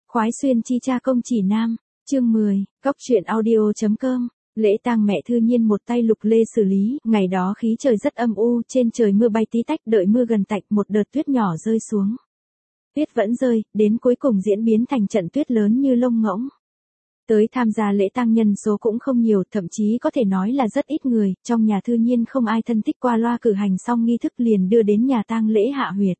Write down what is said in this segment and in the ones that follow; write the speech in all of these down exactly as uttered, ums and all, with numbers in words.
Khoái xuyên chi cha công chỉ nam, chương mười, góc truyện audio chấm com. Lễ tang mẹ Thư Nhiên một tay Lục Lê xử lý, ngày đó khí trời rất âm u, trên trời mưa bay tí tách, đợi mưa gần tạnh một đợt tuyết nhỏ rơi xuống. Tuyết vẫn rơi, đến cuối cùng diễn biến thành trận tuyết lớn như lông ngỗng. Tới tham gia lễ tang nhân số cũng không nhiều, thậm chí có thể nói là rất ít người, trong nhà Thư Nhiên không ai thân thích, qua loa cử hành xong nghi thức liền đưa đến nhà tang lễ hạ huyệt.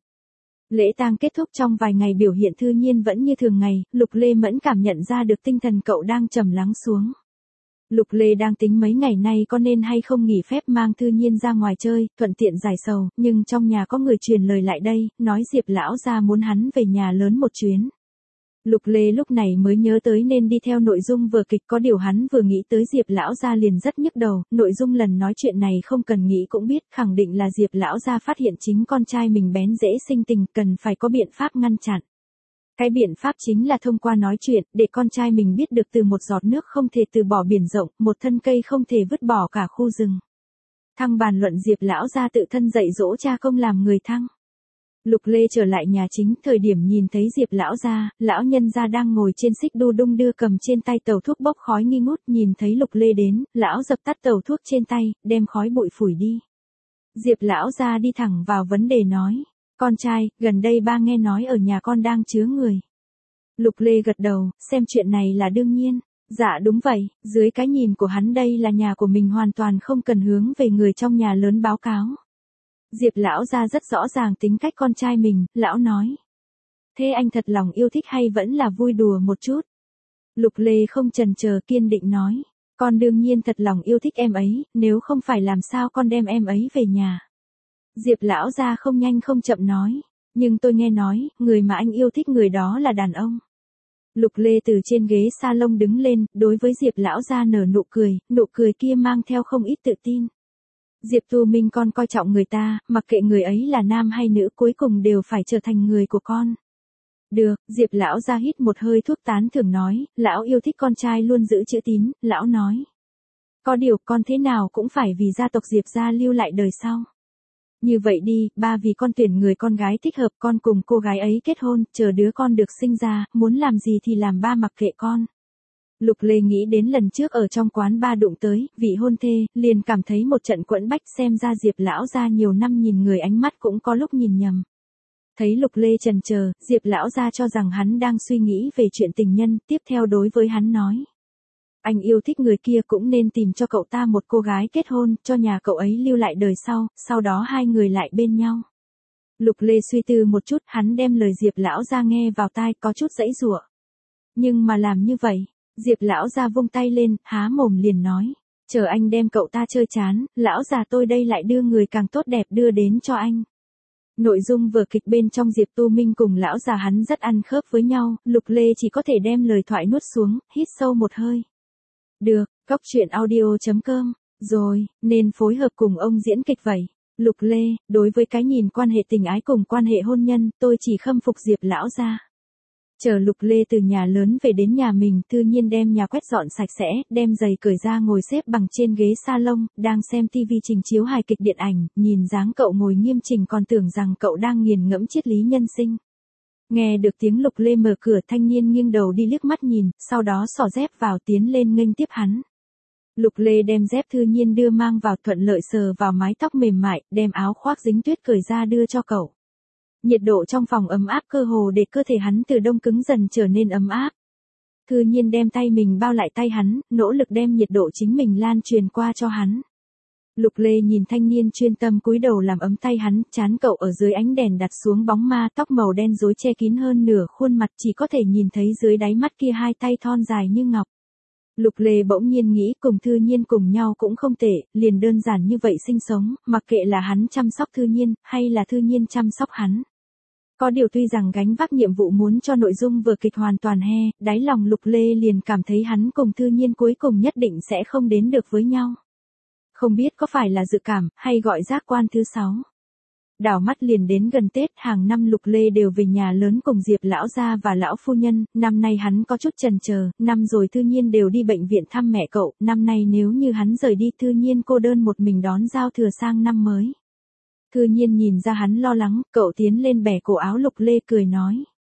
Lễ tang kết thúc, trong vài ngày biểu hiện Thư Nhiên vẫn như thường ngày, Lục Lê Mẫn cảm nhận ra được tinh thần cậu đang trầm lắng xuống. Lục Lê đang tính mấy ngày nay có nên hay không nghỉ phép mang Thư Nhiên ra ngoài chơi, thuận tiện giải sầu, nhưng trong nhà có người truyền lời lại đây, nói Diệp lão gia muốn hắn về nhà lớn một chuyến. Lục Lê lúc này mới nhớ tới nên đi theo nội dung vở kịch, có điều hắn vừa nghĩ tới Diệp lão gia liền rất nhức đầu, nội dung lần nói chuyện này không cần nghĩ cũng biết, khẳng định là Diệp lão gia phát hiện chính con trai mình bén rễ sinh tình, cần phải có biện pháp ngăn chặn. Cái biện pháp chính là thông qua nói chuyện, để con trai mình biết được từ một giọt nước không thể từ bỏ biển rộng, một thân cây không thể vứt bỏ cả khu rừng. Thăng bàn luận Diệp lão gia tự thân dạy dỗ cha công làm người thăng. Lục Lê trở lại nhà chính, thời điểm nhìn thấy Diệp lão gia, lão nhân gia đang ngồi trên xích đu đung đưa cầm trên tay tàu thuốc bốc khói nghi ngút, nhìn thấy Lục Lê đến, lão dập tắt tàu thuốc trên tay, đem khói bụi phủi đi. Diệp lão gia đi thẳng vào vấn đề nói, con trai, gần đây ba nghe nói ở nhà con đang chứa người. Lục Lê gật đầu, xem chuyện này là đương nhiên. Dạ đúng vậy, dưới cái nhìn của hắn đây là nhà của mình, hoàn toàn không cần hướng về người trong nhà lớn báo cáo. Diệp lão gia rất rõ ràng tính cách con trai mình, lão nói. Thế anh thật lòng yêu thích hay vẫn là vui đùa một chút? Lục Lê không chần chờ, kiên định nói. Con đương nhiên thật lòng yêu thích em ấy, nếu không phải làm sao con đem em ấy về nhà. Diệp lão gia không nhanh không chậm nói. Nhưng tôi nghe nói, người mà anh yêu thích người đó là đàn ông. Lục Lê từ trên ghế salon đứng lên, đối với Diệp lão gia nở nụ cười, nụ cười kia mang theo không ít tự tin. Diệp Tu Minh, con coi trọng người ta, mặc kệ người ấy là nam hay nữ, cuối cùng đều phải trở thành người của con. Được, Diệp lão gia hít một hơi thuốc tán thưởng nói, lão yêu thích con trai luôn giữ chữ tín, lão nói. Có điều con thế nào cũng phải vì gia tộc Diệp gia lưu lại đời sau. Như vậy đi, ba vì con tuyển người con gái thích hợp, con cùng cô gái ấy kết hôn, chờ đứa con được sinh ra, muốn làm gì thì làm, ba mặc kệ con. Lục Lê nghĩ đến lần trước ở trong quán ba đụng tới, vị hôn thê, liền cảm thấy một trận quẫn bách, xem ra Diệp lão gia nhiều năm nhìn người ánh mắt cũng có lúc nhìn nhầm. Thấy Lục Lê chần chờ, Diệp lão gia cho rằng hắn đang suy nghĩ về chuyện tình nhân, tiếp theo đối với hắn nói. Anh yêu thích người kia cũng nên tìm cho cậu ta một cô gái kết hôn, cho nhà cậu ấy lưu lại đời sau, sau đó hai người lại bên nhau. Lục Lê suy tư một chút, hắn đem lời Diệp lão gia nghe vào tai, có chút giãy giụa. Nhưng mà làm như vậy, Diệp lão gia vung tay lên, há mồm liền nói, chờ anh đem cậu ta chơi chán, lão già tôi đây lại đưa người càng tốt đẹp đưa đến cho anh. Nội dung vở kịch bên trong Diệp Tu Minh cùng lão già hắn rất ăn khớp với nhau, Lục Lê chỉ có thể đem lời thoại nuốt xuống, hít sâu một hơi. Được, góc truyện audio chấm com, rồi, nên phối hợp cùng ông diễn kịch vậy. Lục Lê, đối với cái nhìn quan hệ tình ái cùng quan hệ hôn nhân, tôi chỉ khâm phục Diệp lão gia. Chờ Lục Lê từ nhà lớn về đến nhà mình, Thư Nhiên đem nhà quét dọn sạch sẽ, đem giày cởi ra ngồi xếp bằng trên ghế salon, đang xem tivi trình chiếu hài kịch điện ảnh, nhìn dáng cậu ngồi nghiêm chỉnh còn tưởng rằng cậu đang nghiền ngẫm triết lý nhân sinh. Nghe được tiếng Lục Lê mở cửa, thanh niên nghiêng đầu đi liếc mắt nhìn, sau đó xỏ dép vào tiến lên nghênh tiếp hắn. Lục Lê đem dép Thư Nhiên đưa mang vào, thuận lợi sờ vào mái tóc mềm mại, đem áo khoác dính tuyết cởi ra đưa cho cậu. Nhiệt độ trong phòng ấm áp cơ hồ để cơ thể hắn từ đông cứng dần trở nên ấm áp. Thư Nhiên đem tay mình bao lại tay hắn, nỗ lực đem nhiệt độ chính mình lan truyền qua cho hắn. Lục Lê nhìn thanh niên chuyên tâm cúi đầu làm ấm tay hắn, trán cậu ở dưới ánh đèn đặt xuống bóng ma, tóc màu đen rối che kín hơn nửa khuôn mặt, chỉ có thể nhìn thấy dưới đáy mắt kia hai tay thon dài như ngọc. Lục Lê bỗng nhiên nghĩ cùng Thư Nhiên cùng nhau cũng không tệ, liền đơn giản như vậy sinh sống, mặc kệ là hắn chăm sóc Thư Nhiên, hay là Thư Nhiên chăm sóc hắn. Có điều tuy rằng gánh vác nhiệm vụ muốn cho nội dung vở kịch hoàn toàn he, đáy lòng Lục Lê liền cảm thấy hắn cùng Thư Nhiên cuối cùng nhất định sẽ không đến được với nhau. Không biết có phải là dự cảm, hay gọi giác quan thứ sáu. Đảo mắt liền đến gần Tết, hàng năm Lục Lê đều về nhà lớn cùng Diệp lão gia và lão phu nhân, năm nay hắn có chút chần chờ, năm rồi Thư Nhiên đều đi bệnh viện thăm mẹ cậu, năm nay nếu như hắn rời đi, Thư Nhiên cô đơn một mình đón giao thừa sang năm mới. Thư Nhiên nhìn ra hắn lo lắng, cậu tiến lên bẻ cổ áo Lục Lê cười nói.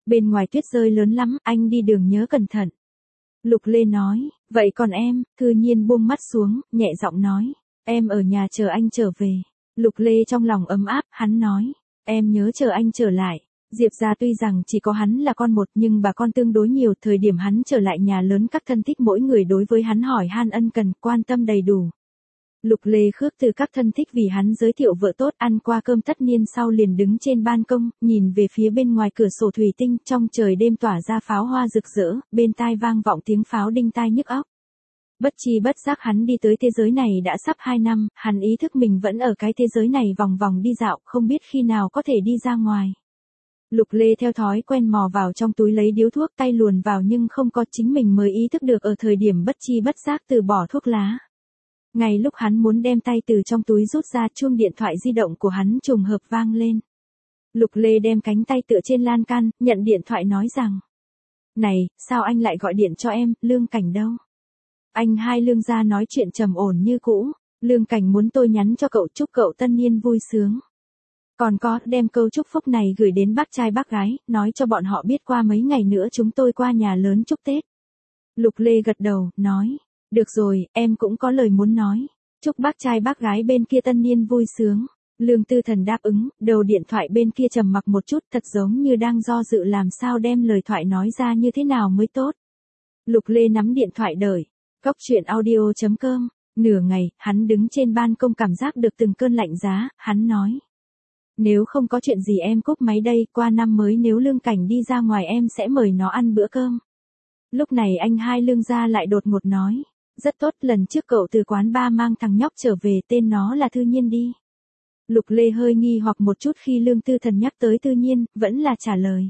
Bên ngoài tuyết rơi lớn lắm, anh đi đường nhớ cẩn thận. Lục Lê nói, vậy còn em? Thư Nhiên buông mắt xuống, nhẹ giọng nói, em ở nhà chờ anh trở về. Lục Lê trong lòng ấm áp, hắn nói, em nhớ chờ anh trở lại. Diệp gia tuy rằng chỉ có hắn là con một nhưng bà con tương đối nhiều, thời điểm hắn trở lại nhà lớn các thân thích mỗi người đối với hắn hỏi han ân cần, quan tâm đầy đủ. Lục Lê khước từ các thân thích vì hắn giới thiệu vợ tốt, ăn qua cơm tất niên sau liền đứng trên ban công, nhìn về phía bên ngoài cửa sổ thủy tinh, trong trời đêm tỏa ra pháo hoa rực rỡ, bên tai vang vọng tiếng pháo đinh tai nhức óc. Bất chi bất giác hắn đi tới thế giới này đã sắp hai năm, hắn ý thức mình vẫn ở cái thế giới này vòng vòng đi dạo, không biết khi nào có thể đi ra ngoài. Lục Lê theo thói quen mò vào trong túi lấy điếu thuốc, tay luồn vào nhưng không có, chính mình mới ý thức được ở thời điểm bất chi bất giác từ bỏ thuốc lá. Ngay lúc hắn muốn đem tay từ trong túi rút ra, chuông điện thoại di động của hắn trùng hợp vang lên. Lục Lê đem cánh tay tựa trên lan can, nhận điện thoại nói rằng, này, sao anh lại gọi điện cho em, Lương Cảnh đâu? Anh hai Lương gia nói chuyện trầm ổn như cũ, Lương Cảnh muốn tôi nhắn cho cậu chúc cậu tân niên vui sướng. Còn có, đem câu chúc phúc này gửi đến bác trai bác gái, nói cho bọn họ biết qua mấy ngày nữa chúng tôi qua nhà lớn chúc Tết. Lục Lê gật đầu, nói, được rồi, em cũng có lời muốn nói. Chúc bác trai bác gái bên kia tân niên vui sướng. Lương Tư Thần đáp ứng, đầu điện thoại bên kia trầm mặc một chút, thật giống như đang do dự làm sao đem lời thoại nói ra như thế nào mới tốt. Lục Lê nắm điện thoại đợi. Cóc truyện audio chấm com. Nửa ngày, hắn đứng trên ban công cảm giác được từng cơn lạnh giá, hắn nói. Nếu không có chuyện gì em cúp máy đây, qua năm mới nếu Lương Cảnh đi ra ngoài em sẽ mời nó ăn bữa cơm. Lúc này anh hai Lương gia lại đột ngột nói. Rất tốt, lần trước cậu từ quán bar mang thằng nhóc trở về, tên nó là Thư Nhiên đi. Lục Lê hơi nghi hoặc một chút khi Lương Tư Thần nhắc tới Thư Nhiên, vẫn là trả lời.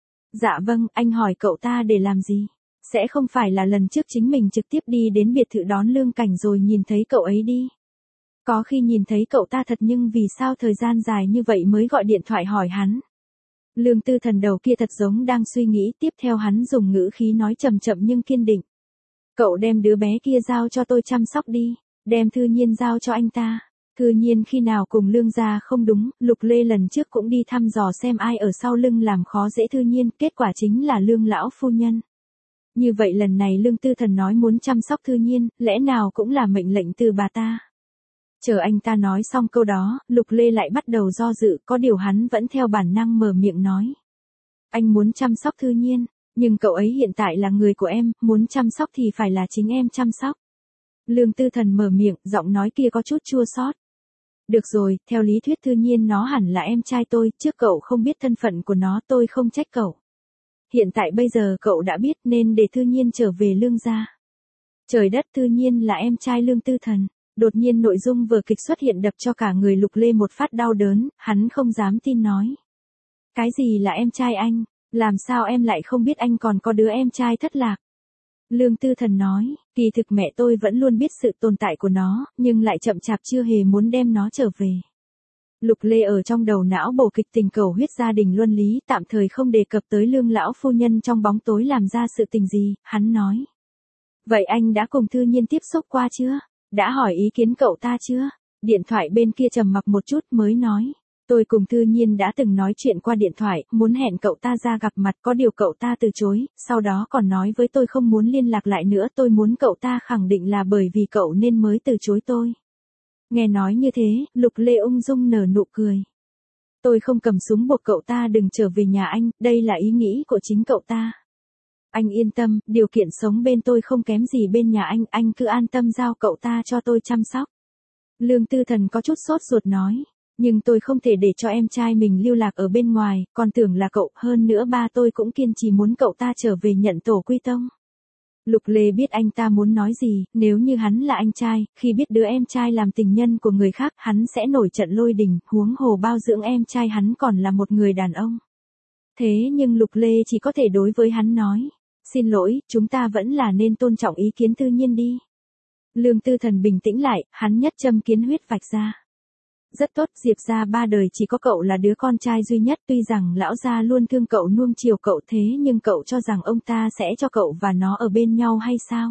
Dạ vâng, anh hỏi cậu ta để làm gì? Sẽ không phải là lần trước chính mình trực tiếp đi đến biệt thự đón Lương Cảnh rồi nhìn thấy cậu ấy đi. Có khi nhìn thấy cậu ta thật nhưng vì sao thời gian dài như vậy mới gọi điện thoại hỏi hắn. Lương Tư Thần đầu kia thật giống đang suy nghĩ, tiếp theo hắn dùng ngữ khí nói chậm chậm nhưng kiên định. Cậu đem đứa bé kia giao cho tôi chăm sóc đi, đem Thư Nhiên giao cho anh ta. Thư Nhiên khi nào cùng Lương gia không đúng, Lục Lê lần trước cũng đi thăm dò xem ai ở sau lưng làm khó dễ Thư Nhiên, kết quả chính là Lương lão phu nhân. Như vậy lần này Lương Tư Thần nói muốn chăm sóc Thư Nhiên, lẽ nào cũng là mệnh lệnh từ bà ta. Chờ anh ta nói xong câu đó, Lục Lê lại bắt đầu do dự, có điều hắn vẫn theo bản năng mở miệng nói. Anh muốn chăm sóc Thư Nhiên. Nhưng cậu ấy hiện tại là người của em, muốn chăm sóc thì phải là chính em chăm sóc. Lương Tư Thần mở miệng, giọng nói kia có chút chua xót. Được rồi, theo lý thuyết Thư Nhiên nó hẳn là em trai tôi, trước cậu không biết thân phận của nó tôi không trách cậu. Hiện tại bây giờ cậu đã biết nên để Thư Nhiên trở về Lương gia. Trời đất, Thư Nhiên là em trai Lương Tư Thần. Đột nhiên nội dung vừa kịch xuất hiện đập cho cả người Lục Lê một phát đau đớn, hắn không dám tin nói. Cái gì là em trai anh? Làm sao em lại không biết anh còn có đứa em trai thất lạc? Lương Tư Thần nói, kỳ thực mẹ tôi vẫn luôn biết sự tồn tại của nó, nhưng lại chậm chạp chưa hề muốn đem nó trở về. Lục Lê ở trong đầu não bổ kịch tình cầu huyết gia đình luân lý, tạm thời không đề cập tới Lương lão phu nhân trong bóng tối làm ra sự tình gì, hắn nói. Vậy anh đã cùng Thư Nhiên tiếp xúc qua chưa? Đã hỏi ý kiến cậu ta chưa? Điện thoại bên kia trầm mặc một chút mới nói. Tôi cùng Thư Nhiên đã từng nói chuyện qua điện thoại, muốn hẹn cậu ta ra gặp mặt, có điều cậu ta từ chối, sau đó còn nói với tôi không muốn liên lạc lại nữa, tôi muốn cậu ta khẳng định là bởi vì cậu nên mới từ chối tôi. Nghe nói như thế, Lục Lê ung dung nở nụ cười. Tôi không cầm súng buộc cậu ta đừng trở về nhà anh, đây là ý nghĩ của chính cậu ta. Anh yên tâm, điều kiện sống bên tôi không kém gì bên nhà anh, anh cứ an tâm giao cậu ta cho tôi chăm sóc. Lương Tư Thần có chút sốt ruột nói. Nhưng tôi không thể để cho em trai mình lưu lạc ở bên ngoài, còn tưởng là cậu, hơn nữa ba tôi cũng kiên trì muốn cậu ta trở về nhận tổ quy tông. Lục Lê biết anh ta muốn nói gì, nếu như hắn là anh trai, khi biết đứa em trai làm tình nhân của người khác, hắn sẽ nổi trận lôi đình, huống hồ bao dưỡng em trai hắn còn là một người đàn ông. Thế nhưng Lục Lê chỉ có thể đối với hắn nói, xin lỗi, chúng ta vẫn là nên tôn trọng ý kiến Thư Nhiên đi. Lương Tư Thần bình tĩnh lại, hắn nhất châm kiến huyết vạch ra. Rất tốt, Diệp gia ba đời chỉ có cậu là đứa con trai duy nhất, tuy rằng lão gia luôn thương cậu nuông chiều cậu thế nhưng cậu cho rằng ông ta sẽ cho cậu và nó ở bên nhau hay sao?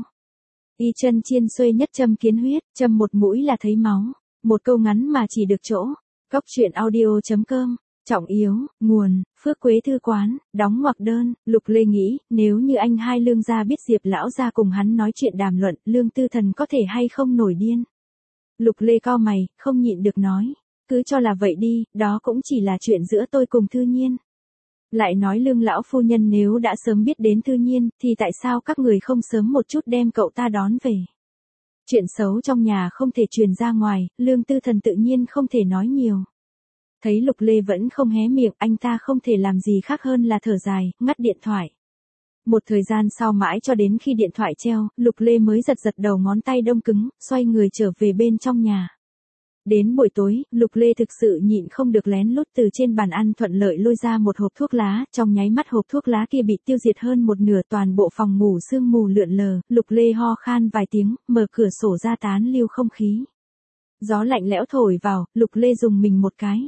Y chân chiên xuê nhất châm kiến huyết, châm một mũi là thấy máu, một câu ngắn mà chỉ được chỗ. Cóc truyện audio chấm com Trọng yếu, nguồn, Phước Quế Thư Quán, đóng ngoặc đơn. Lục Lê nghĩ, nếu như anh hai Lương gia biết Diệp lão gia cùng hắn nói chuyện đàm luận, Lương Tư Thần có thể hay không nổi điên. Lục Lê cau mày, không nhịn được nói, cứ cho là vậy đi, đó cũng chỉ là chuyện giữa tôi cùng Thư Nhiên. Lại nói Lương lão phu nhân nếu đã sớm biết đến Thư Nhiên, thì tại sao các người không sớm một chút đem cậu ta đón về? Chuyện xấu trong nhà không thể truyền ra ngoài, Lương Tư Thần tự nhiên không thể nói nhiều. Thấy Lục Lê vẫn không hé miệng, anh ta không thể làm gì khác hơn là thở dài, ngắt điện thoại. Một thời gian sau mãi cho đến khi điện thoại treo, Lục Lê mới giật giật đầu ngón tay đông cứng, xoay người trở về bên trong nhà. Đến buổi tối, Lục Lê thực sự nhịn không được lén lút từ trên bàn ăn thuận lợi lôi ra một hộp thuốc lá, trong nháy mắt hộp thuốc lá kia bị tiêu diệt hơn một nửa, toàn bộ phòng ngủ sương mù lượn lờ, Lục Lê ho khan vài tiếng, mở cửa sổ ra tán lưu không khí. Gió lạnh lẽo thổi vào, Lục Lê dùng mình một cái.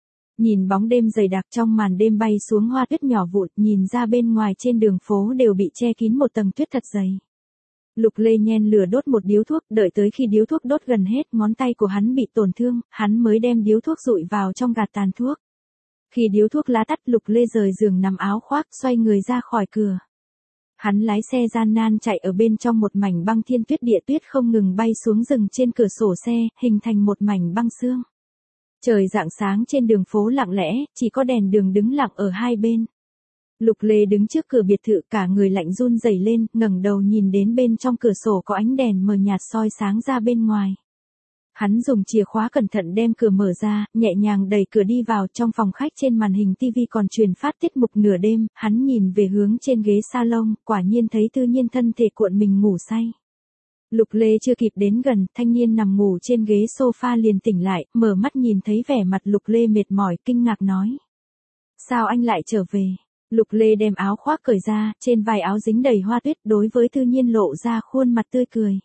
Nhìn bóng đêm dày đặc trong màn đêm bay xuống hoa tuyết nhỏ vụn, nhìn ra bên ngoài trên đường phố đều bị che kín một tầng tuyết thật dày. Lục Lê nhen lửa đốt một điếu thuốc, đợi tới khi điếu thuốc đốt gần hết, ngón tay của hắn bị tổn thương, hắn mới đem điếu thuốc dụi vào trong gạt tàn thuốc. Khi điếu thuốc lá tắt, Lục Lê rời giường nằm áo khoác, xoay người ra khỏi cửa. Hắn lái xe gian nan chạy ở bên trong một mảnh băng thiên tuyết địa, tuyết không ngừng bay xuống rừng trên cửa sổ xe, hình thành một mảnh băng sương. Trời rạng sáng trên đường phố lặng lẽ, chỉ có đèn đường đứng lặng ở hai bên. Lục Lê đứng trước cửa biệt thự, cả người lạnh run rẩy lên, ngẩng đầu nhìn đến bên trong cửa sổ có ánh đèn mờ nhạt soi sáng ra bên ngoài. Hắn dùng chìa khóa cẩn thận đem cửa mở ra, nhẹ nhàng đẩy cửa đi vào. Trong phòng khách trên màn hình tivi còn truyền phát tiết mục nửa đêm, hắn nhìn về hướng trên ghế salon, quả nhiên thấy Tư Nhiên thân thể cuộn mình ngủ say. Lục Lê chưa kịp đến gần, thanh niên nằm ngủ trên ghế sofa liền tỉnh lại, mở mắt nhìn thấy vẻ mặt Lục Lê mệt mỏi, kinh ngạc nói. Sao anh lại trở về? Lục Lê đem áo khoác cởi ra, trên vai áo dính đầy hoa tuyết, đối với Tư Nhiên lộ ra khuôn mặt tươi cười.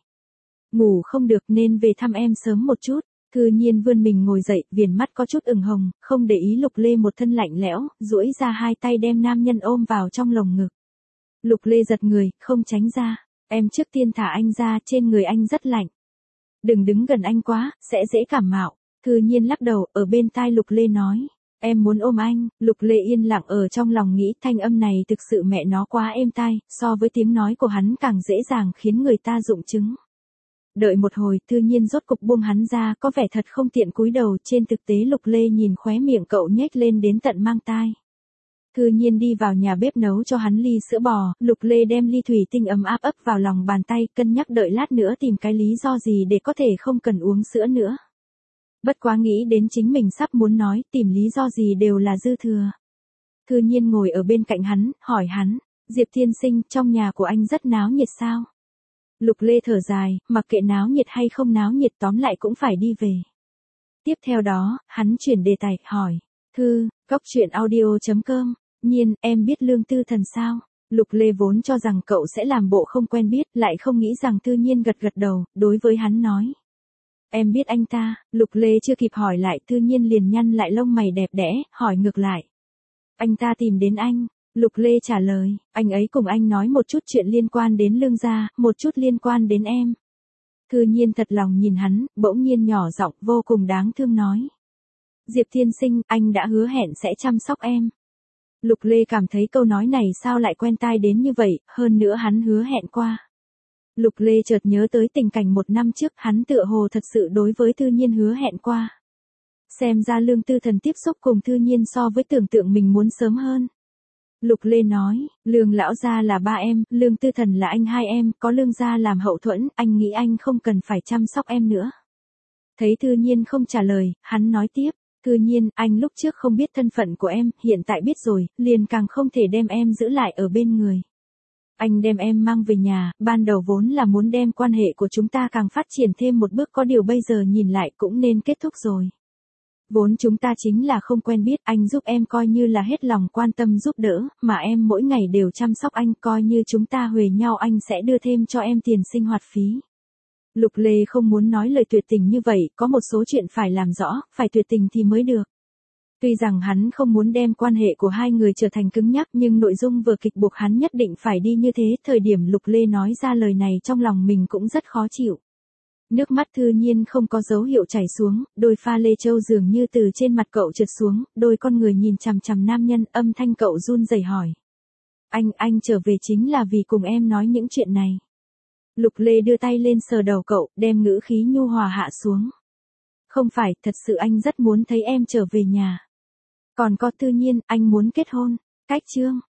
Ngủ không được nên về thăm em sớm một chút. Tư Nhiên vươn mình ngồi dậy, viền mắt có chút ửng hồng, không để ý Lục Lê một thân lạnh lẽo, duỗi ra hai tay đem nam nhân ôm vào trong lồng ngực. Lục Lê giật người, không tránh ra. Em trước tiên thả anh ra, trên người anh rất lạnh. Đừng đứng gần anh quá, sẽ dễ cảm mạo. Tư Nhiên lắc đầu, ở bên tai Lục Lê nói. Em muốn ôm anh. Lục Lê yên lặng ở trong lòng nghĩ, thanh âm này thực sự mẹ nó quá êm tai, so với tiếng nói của hắn càng dễ dàng khiến người ta dụng chứng. Đợi một hồi, Tư Nhiên rốt cục buông hắn ra, có vẻ thật không tiện cúi đầu, trên thực tế Lục Lê nhìn khóe miệng cậu nhếch lên đến tận mang tai. Tư Nhiên đi vào nhà bếp nấu cho hắn ly sữa bò, Lục Lê đem ly thủy tinh ấm áp ấp vào lòng bàn tay, cân nhắc đợi lát nữa tìm cái lý do gì để có thể không cần uống sữa nữa. Bất quá nghĩ đến chính mình sắp muốn nói, tìm lý do gì đều là dư thừa. Tư Nhiên ngồi ở bên cạnh hắn, hỏi hắn, Diệp Thiên Sinh, trong nhà của anh rất náo nhiệt sao? Lục Lê thở dài, mặc kệ náo nhiệt hay không náo nhiệt tóm lại cũng phải đi về. Tiếp theo đó, hắn chuyển đề tài, hỏi, Thư, cóc truyện audio chấm com, Nhiên, em biết Lương Tư Thần sao? Lục Lê vốn cho rằng cậu sẽ làm bộ không quen biết, lại không nghĩ rằng Tư Nhiên gật gật đầu, đối với hắn nói. Em biết anh ta. Lục Lê chưa kịp hỏi lại, Tư Nhiên liền nhăn lại lông mày đẹp đẽ, hỏi ngược lại. Anh ta tìm đến anh. Lục Lê trả lời, anh ấy cùng anh nói một chút chuyện liên quan đến Lương gia, một chút liên quan đến em. Tư Nhiên thật lòng nhìn hắn, bỗng nhiên nhỏ giọng vô cùng đáng thương nói. Diệp Thiên Sinh, anh đã hứa hẹn sẽ chăm sóc em. Lục Lê cảm thấy câu nói này sao lại quen tai đến như vậy, hơn nữa hắn hứa hẹn qua. Lục Lê chợt nhớ tới tình cảnh một năm trước, hắn tựa hồ thật sự đối với Tư Nhiên hứa hẹn qua. Xem ra Lương Tư Thần tiếp xúc cùng Tư Nhiên so với tưởng tượng mình muốn sớm hơn. Lục Lê nói, Lương lão gia là ba em, Lương Tư Thần là anh hai em, có Lương gia làm hậu thuẫn, anh nghĩ anh không cần phải chăm sóc em nữa. Thấy Tư Nhiên không trả lời, hắn nói tiếp, Tư Nhiên, anh lúc trước không biết thân phận của em, hiện tại biết rồi, liền càng không thể đem em giữ lại ở bên người. Anh đem em mang về nhà, ban đầu vốn là muốn đem quan hệ của chúng ta càng phát triển thêm một bước, có điều bây giờ nhìn lại cũng nên kết thúc rồi. Vốn chúng ta chính là không quen biết, anh giúp em coi như là hết lòng quan tâm giúp đỡ, mà em mỗi ngày đều chăm sóc anh, coi như chúng ta huề nhau anh sẽ đưa thêm cho em tiền sinh hoạt phí. Lục Lê không muốn nói lời tuyệt tình như vậy, có một số chuyện phải làm rõ, phải tuyệt tình thì mới được. Tuy rằng hắn không muốn đem quan hệ của hai người trở thành cứng nhắc, nhưng nội dung vở kịch buộc hắn nhất định phải đi như thế. Thời điểm Lục Lê nói ra lời này trong lòng mình cũng rất khó chịu. Nước mắt Thư Nhiên không có dấu hiệu chảy xuống, đôi pha lê châu dường như từ trên mặt cậu trượt xuống, đôi con người nhìn chằm chằm nam nhân, âm thanh cậu run rẩy hỏi. Anh, anh trở về chính là vì cùng em nói những chuyện này. Lục Lê đưa tay lên sờ đầu cậu, đem ngữ khí nhu hòa hạ xuống. Không phải, thật sự anh rất muốn thấy em trở về nhà. Còn có Thư Nhiên, anh muốn kết hôn. Cách chương.